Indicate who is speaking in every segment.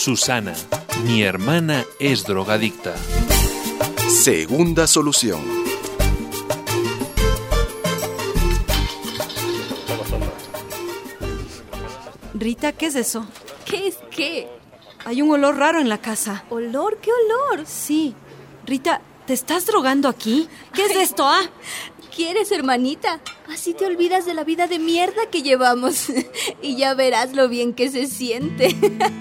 Speaker 1: Susana, mi hermana es drogadicta.
Speaker 2: Segunda solución.
Speaker 3: Rita, ¿qué es eso?
Speaker 4: ¿Qué es qué?
Speaker 3: Hay un olor raro en la casa.
Speaker 4: ¿Olor? ¿Qué olor?
Speaker 3: Sí. Rita, ¿te estás drogando aquí? ¿Qué es esto, ah?
Speaker 4: ¿Quieres, hermanita? Así te olvidas de la vida de mierda que llevamos. Y ya verás lo bien que se siente.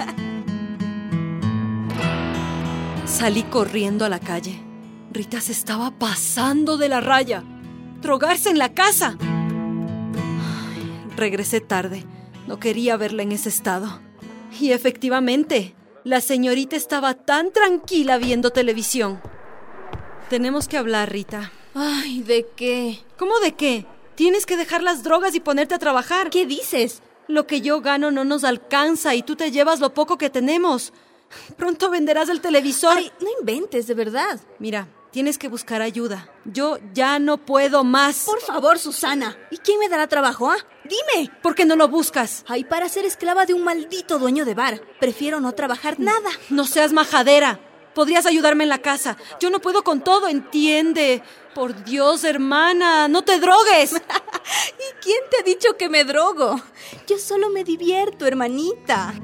Speaker 3: Salí corriendo a la calle. Rita se estaba pasando de la raya. Drogarse en la casa. Ay, regresé tarde. No quería verla en ese estado. Y efectivamente, la señorita estaba tan tranquila viendo televisión. Tenemos que hablar, Rita.
Speaker 4: Ay, ¿de qué?
Speaker 3: ¿Cómo de qué? Tienes que dejar las drogas y ponerte a trabajar.
Speaker 4: ¿Qué dices?
Speaker 3: Lo que yo gano no nos alcanza y tú te llevas lo poco que tenemos. Pronto venderás el televisor.
Speaker 4: Ay, no inventes, de verdad.
Speaker 3: Mira, tienes que buscar ayuda. Yo ya no puedo más.
Speaker 4: Por favor, Susana. ¿Y quién me dará trabajo, ah? Dime.
Speaker 3: ¿Por qué no lo buscas?
Speaker 4: Ay, para ser esclava de un maldito dueño de bar. Prefiero no trabajar nada.
Speaker 3: No seas majadera. Podrías ayudarme en la casa. Yo no puedo con todo, entiende. Por Dios, hermana, no te drogues.
Speaker 4: ¿Y quién te ha dicho que me drogo? Yo solo me divierto, hermanita.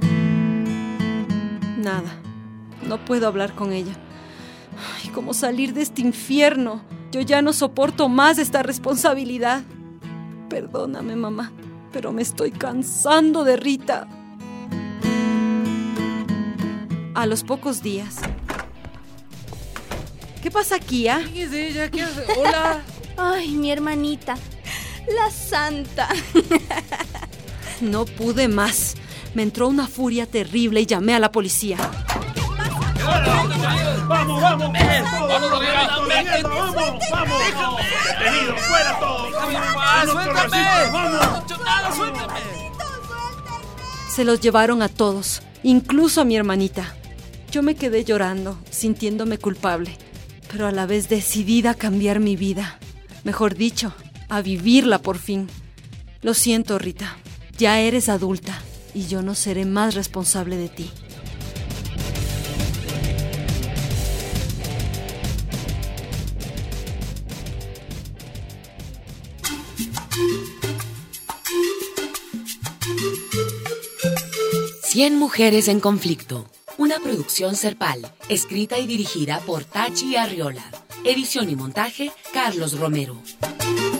Speaker 3: Nada. No puedo hablar con ella. Ay, ¿cómo salir de este infierno? Yo ya no soporto más esta responsabilidad. Perdóname, mamá, pero me estoy cansando de Rita. A los pocos días. ¿Qué pasa aquí, ah?
Speaker 1: ¿Quién es ella? ¿Qué hace? Hola.
Speaker 4: Ay, mi hermanita, la santa.
Speaker 3: No pude más. Me entró una furia terrible y llamé a la policía.
Speaker 5: ¡Vamos! ¡Vamos! ¡Detenidos! ¡Fuera todos!
Speaker 1: ¡Suéltame!
Speaker 3: Se los llevaron a todos, incluso a mi hermanita. Yo me quedé llorando, sintiéndome culpable, pero a la vez decidida a cambiar mi vida. Mejor dicho, a vivirla por fin. Lo siento, Rita. Ya eres adulta y yo no seré más responsable de ti.
Speaker 6: Cien mujeres en conflicto. Una producción Serpal, escrita y dirigida por Tachi Arriola. Edición y montaje, Carlos Romero.